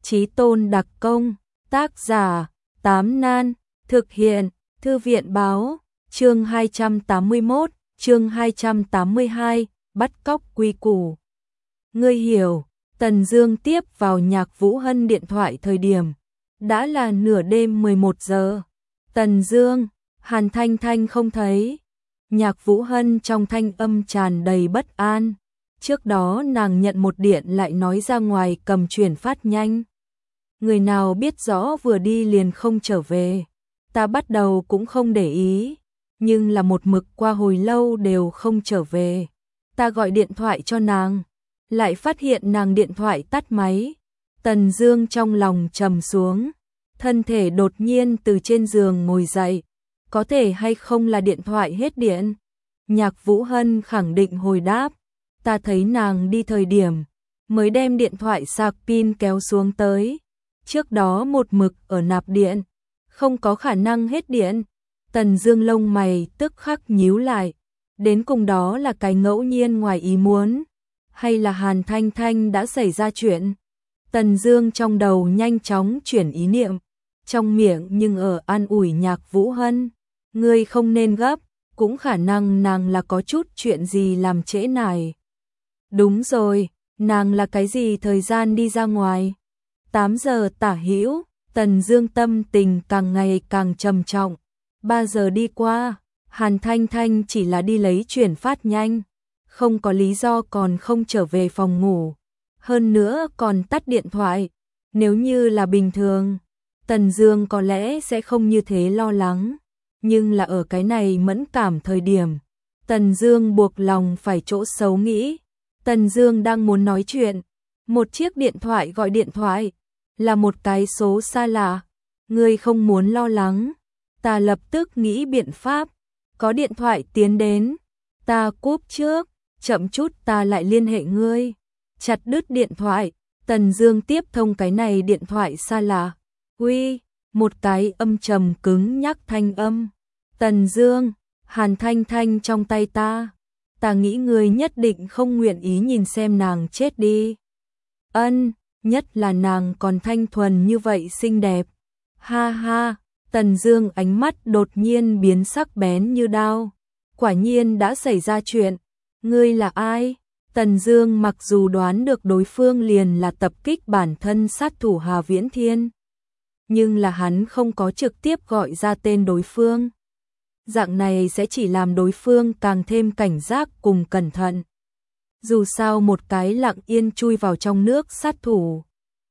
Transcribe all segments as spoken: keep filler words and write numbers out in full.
Chí tôn đặc công, tác giả, Tám Nan, thực hiện, Thư viện báo, chương hai trăm tám mươi mốt, chương hai trăm tám mươi hai, bắt cóc quy củ. Ngươi hiểu, Tần Dương tiếp vào Nhạc Vũ Hân điện thoại thời điểm đã là nửa đêm mười một giờ. Tần Dương, Hàn Thanh Thanh không thấy. Nhạc Vũ Hân trong thanh âm tràn đầy bất an. Trước đó nàng nhận một điện lại nói ra ngoài cầm chuyển phát nhanh. Người nào biết rõ vừa đi liền không trở về. Ta bắt đầu cũng không để ý, nhưng là một mực qua hồi lâu đều không trở về. Ta gọi điện thoại cho nàng, lại phát hiện nàng điện thoại tắt máy. Tần Dương trong lòng trầm xuống, thân thể đột nhiên từ trên giường ngồi dậy. Có thể hay không là điện thoại hết điện? Nhạc Vũ Hân khẳng định hồi đáp. Ta thấy nàng đi thời điểm mới đem điện thoại sạc pin kéo xuống tới. Trước đó một mực ở nạp điện, không có khả năng hết điện. Tần Dương lông mày tức khắc nhíu lại. Đến cùng đó là cái ngẫu nhiên ngoài ý muốn, hay là Hàn Thanh Thanh đã xảy ra chuyện? Tần Dương trong đầu nhanh chóng chuyển ý niệm, trong miệng nhưng ở an ủi Nhạc Vũ Hân. Ngươi không nên gấp, cũng khả năng nàng là có chút chuyện gì làm trễ nải. Đúng rồi, nàng là cái gì thời gian đi ra ngoài? tám giờ tả hữu. Tần Dương tâm tình càng ngày càng trầm trọng. ba giờ đi qua, Hàn Thanh Thanh chỉ là đi lấy chuyển phát nhanh, không có lý do còn không trở về phòng ngủ, hơn nữa còn tắt điện thoại. Nếu như là bình thường, Tần Dương có lẽ sẽ không như thế lo lắng, nhưng là ở cái này mẫn cảm thời điểm, Tần Dương buộc lòng phải chỗ xấu nghĩ. Tần Dương đang muốn nói chuyện, một chiếc điện thoại gọi điện thoại, là một cái số xa lạ. Ngươi không muốn lo lắng, ta lập tức nghĩ biện pháp. Có điện thoại tiến đến, ta cúp trước, chậm chút ta lại liên hệ ngươi. Chặt đứt điện thoại, Tần Dương tiếp thông cái này điện thoại xa lạ. Uy, một cái âm trầm cứng nhắc thanh âm. Tần Dương, Hàn Thanh Thanh trong tay ta. Ta nghĩ ngươi nhất định không nguyện ý nhìn xem nàng chết đi. Ân, nhất là nàng còn thanh thuần như vậy xinh đẹp. Ha ha, Tần Dương ánh mắt đột nhiên biến sắc bén như đao. Quả nhiên đã xảy ra chuyện. Ngươi là ai? Tần Dương mặc dù đoán được đối phương liền là tập kích bản thân sát thủ Hà Viễn Thiên, nhưng là hắn không có trực tiếp gọi ra tên đối phương. Dạng này sẽ chỉ làm đối phương càng thêm cảnh giác cùng cẩn thận. Dù sao một cái lặng yên chui vào trong nước sát thủ,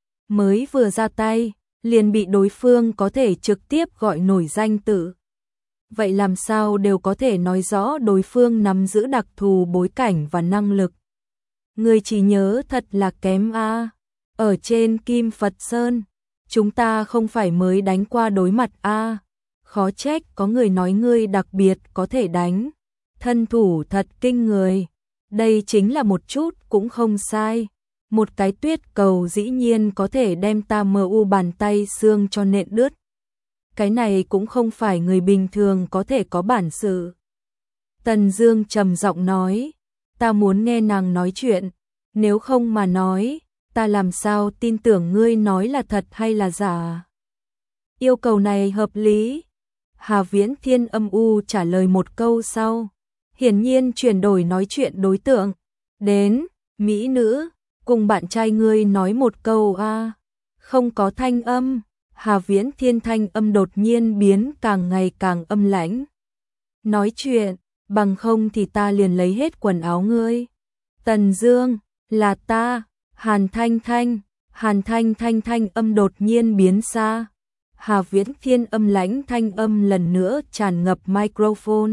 mới vừa ra tay, liền bị đối phương có thể trực tiếp gọi nổi danh tự. Vậy làm sao đều có thể nói rõ đối phương nắm giữ đặc thù bối cảnh và năng lực. Người chỉ nhớ thật là kém a. Ở trên Kim Phật Sơn, chúng ta không phải mới đánh qua đối mặt a. Khó trách có người nói ngươi đặc biệt có thể đánh. Thân thủ thật kinh người. Đây chính là một chút cũng không sai. Một cái tuyết cầu dĩ nhiên có thể đem ta mờ u bàn tay xương cho nện đứt. Cái này cũng không phải người bình thường có thể có bản sự. Tần Dương trầm giọng nói, ta muốn nghe nàng nói chuyện, nếu không mà nói, ta làm sao tin tưởng ngươi nói là thật hay là giả. Yêu cầu này hợp lý. Hà Viễn Thiên âm u trả lời một câu sau, hiển nhiên chuyển đổi nói chuyện đối tượng. Đến, mỹ nữ, cùng bạn trai ngươi nói một câu a. À. Không có thanh âm. Hà Viễn Thiên thanh âm đột nhiên biến càng ngày càng âm lãnh. Nói chuyện, bằng không thì ta liền lấy hết quần áo ngươi. Tần Dương, là ta. Hàn Thanh Thanh. Hàn Thanh Thanh thanh âm đột nhiên biến xa. Hà Viễn Thiên âm lãnh thanh âm lần nữa tràn ngập microphone.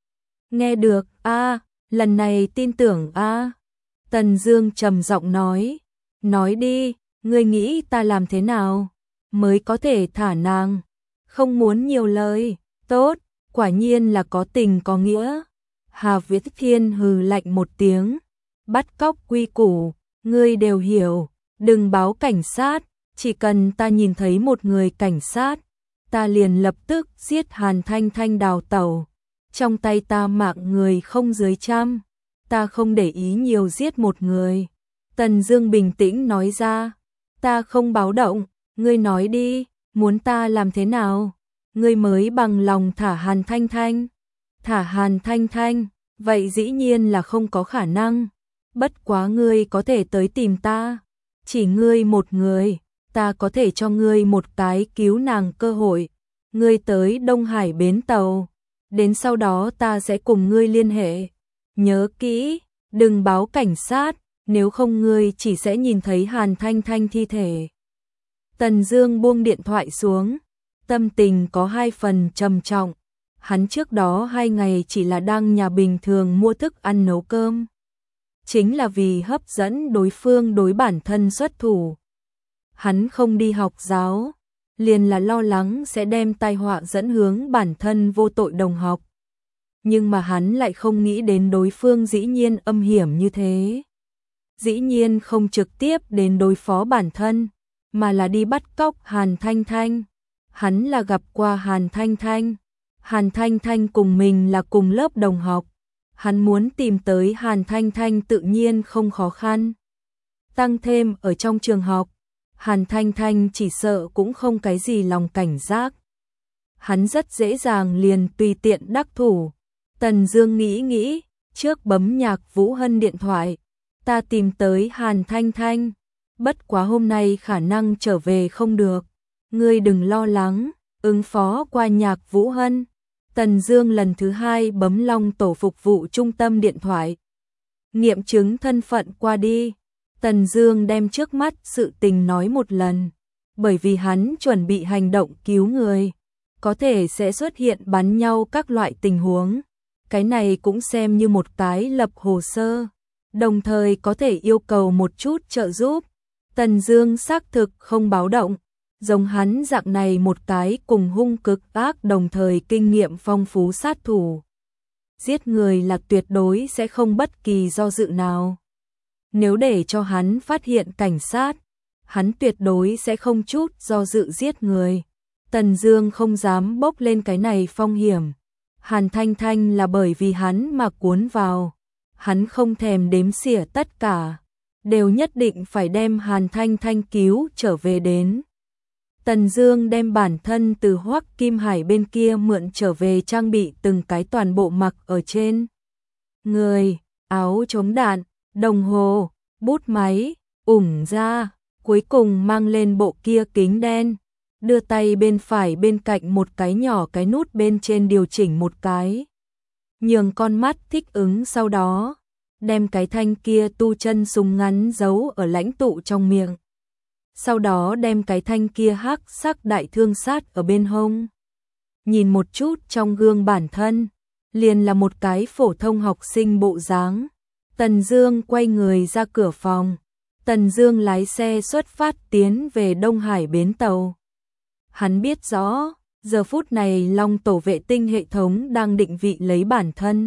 Nghe được a, à, lần này tin tưởng a. À. Tần Dương trầm giọng nói, nói đi, ngươi nghĩ ta làm thế nào mới có thể thả nàng? Không muốn nhiều lời. Tốt, quả nhiên là có tình có nghĩa. Hà Viễn Thiên hừ lạnh một tiếng. Bắt cóc quy củ, ngươi đều hiểu, đừng báo cảnh sát, chỉ cần ta nhìn thấy một người cảnh sát, ta liền lập tức giết Hàn Thanh Thanh đào tẩu. Trong tay ta mạng người không dưới trăm, ta không để ý nhiều giết một người. Tần Dương bình tĩnh nói ra. Ta không báo động, ngươi nói đi, muốn ta làm thế nào? Ngươi mới bằng lòng thả Hàn Thanh Thanh. Thả Hàn Thanh Thanh, vậy dĩ nhiên là không có khả năng. Bất quá ngươi có thể tới tìm ta. Chỉ ngươi một người, ta có thể cho ngươi một cái cứu nàng cơ hội. Ngươi tới Đông Hải bến tàu, đến sau đó ta sẽ cùng ngươi liên hệ. Nhớ kỹ, đừng báo cảnh sát, nếu không ngươi chỉ sẽ nhìn thấy Hàn Thanh Thanh thi thể. Tần Dương buông điện thoại xuống, tâm tình có hai phần trầm trọng. Hắn trước đó hai ngày chỉ là đang nhà bình thường mua thức ăn nấu cơm. Chính là vì hấp dẫn đối phương đối bản thân xuất thủ. Hắn không đi học giáo, liền là lo lắng sẽ đem tai họa dẫn hướng bản thân vô tội đồng học. Nhưng mà hắn lại không nghĩ đến đối phương dĩ nhiên âm hiểm như thế. Dĩ nhiên không trực tiếp đến đối phó bản thân, mà là đi bắt cóc Hàn Thanh Thanh. Hắn là gặp qua Hàn Thanh Thanh. Hàn Thanh Thanh cùng mình là cùng lớp đồng học. Hắn muốn tìm tới Hàn Thanh Thanh tự nhiên không khó khăn. Tăng thêm ở trong trường học, Hàn Thanh Thanh chỉ sợ cũng không cái gì lòng cảnh giác. Hắn rất dễ dàng liền tùy tiện đắc thủ. Tần Dương nghĩ nghĩ, trước bấm Nhạc Vũ Hân điện thoại. Ta tìm tới Hàn Thanh Thanh, bất quá hôm nay khả năng trở về không được. Ngươi đừng lo lắng, ứng phó qua Nhạc Vũ Hân. Tần Dương lần thứ hai bấm Long tổ phục vụ trung tâm điện thoại. Nghiệm chứng thân phận qua đi. Tần Dương đem trước mắt sự tình nói một lần, bởi vì hắn chuẩn bị hành động cứu người, có thể sẽ xuất hiện bắn nhau các loại tình huống. Cái này cũng xem như một cái lập hồ sơ, đồng thời có thể yêu cầu một chút trợ giúp. Tần Dương xác thực không báo động, giống hắn dạng này một cái cùng hung cực ác đồng thời kinh nghiệm phong phú sát thủ. Giết người là tuyệt đối sẽ không bất kỳ do dự nào. Nếu để cho hắn phát hiện cảnh sát, hắn tuyệt đối sẽ không chút do dự giết người. Tần Dương không dám bốc lên cái này phong hiểm. Hàn Thanh Thanh là bởi vì hắn mà cuốn vào. Hắn không thèm đếm xỉa tất cả, đều nhất định phải đem Hàn Thanh Thanh cứu trở về đến. Tần Dương đem bản thân từ Hoắc Kim Hải bên kia mượn trở về trang bị từng cái toàn bộ mặc ở trên người, áo chống đạn, đồng hồ, bút máy, ủng ra, cuối cùng mang lên bộ kia kính đen, đưa tay bên phải bên cạnh một cái nhỏ cái nút bên trên điều chỉnh một cái. Nhường con mắt thích ứng, sau đó đem cái thanh kia tu chân súng ngắn giấu ở lãnh tụ trong miệng. Sau đó đem cái thanh kia hắc sắc đại thương sát ở bên hông. Nhìn một chút trong gương bản thân, liền là một cái phổ thông học sinh bộ dáng. Tần Dương quay người ra cửa phòng. Tần Dương lái xe xuất phát tiến về Đông Hải bến tàu. Hắn biết rõ, giờ phút này Long tổ vệ tinh hệ thống đang định vị lấy bản thân.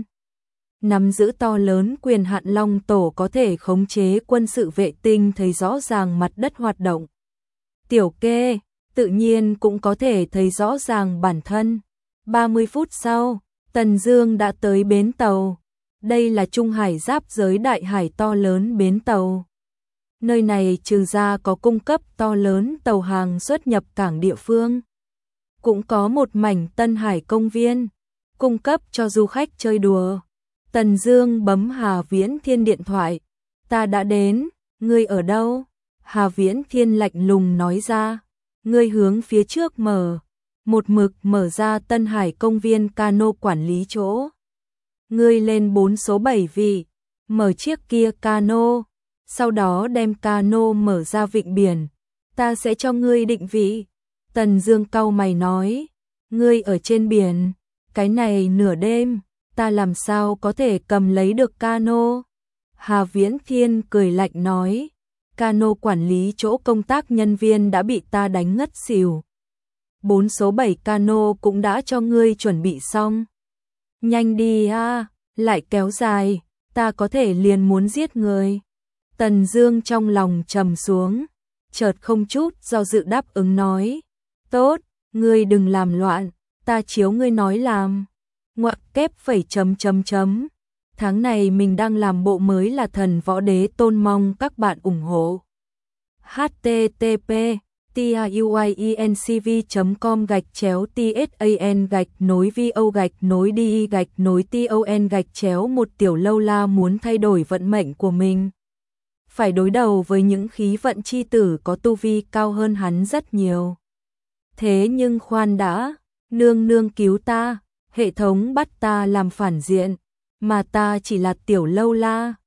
Nắm giữ to lớn quyền hạn Long tổ có thể khống chế quân sự vệ tinh thấy rõ ràng mặt đất hoạt động. Tiểu Kê tự nhiên cũng có thể thấy rõ ràng bản thân. ba mươi phút sau, Tần Dương đã tới bến tàu. Đây là Trung Hải giáp giới đại hải to lớn bến tàu. Nơi này trừ ra có cung cấp to lớn tàu hàng xuất nhập cảng địa phương, cũng có một mảnh Tân Hải công viên, cung cấp cho du khách chơi đùa. Tần Dương bấm Hà Viễn Thiên điện thoại. Ta đã đến, ngươi ở đâu? Hà Viễn Thiên lạnh lùng nói ra. Ngươi hướng phía trước mở. Một mực mở ra Tân Hải công viên cano quản lý chỗ. Ngươi lên bốn số bảy vị, mở chiếc kia cano, sau đó đem cano mở ra vịnh biển. Ta sẽ cho ngươi định vị. Tần Dương cau mày nói. Ngươi ở trên biển, cái này nửa đêm, ta làm sao có thể cầm lấy được cano? Hà Viễn Thiên cười lạnh nói, cano quản lý chỗ công tác nhân viên đã bị ta đánh ngất xỉu. Bốn số bảy cano cũng đã cho ngươi chuẩn bị xong. Nhanh đi a, lại kéo dài, ta có thể liền muốn giết người. Tần Dương trong lòng trầm xuống, chợt không chút do dự đáp ứng nói, tốt, ngươi đừng làm loạn, ta chiếu ngươi nói làm. Ngoặc kép phẩy chấm chấm chấm. Tháng này mình đang làm bộ mới là Thần Võ Đế Tôn, mong các bạn ủng hộ. http tiuiencv chấm com gạch chéo tsan gạch nối vo gạch nối đi gạch nối ton gạch chéo một tiểu lâu la muốn thay đổi vận mệnh của mình. Phải đối đầu với những khí vận chi tử có tu vi cao hơn hắn rất nhiều. Thế nhưng khoan đã, nương nương cứu ta, hệ thống bắt ta làm phản diện, mà ta chỉ là tiểu lâu la.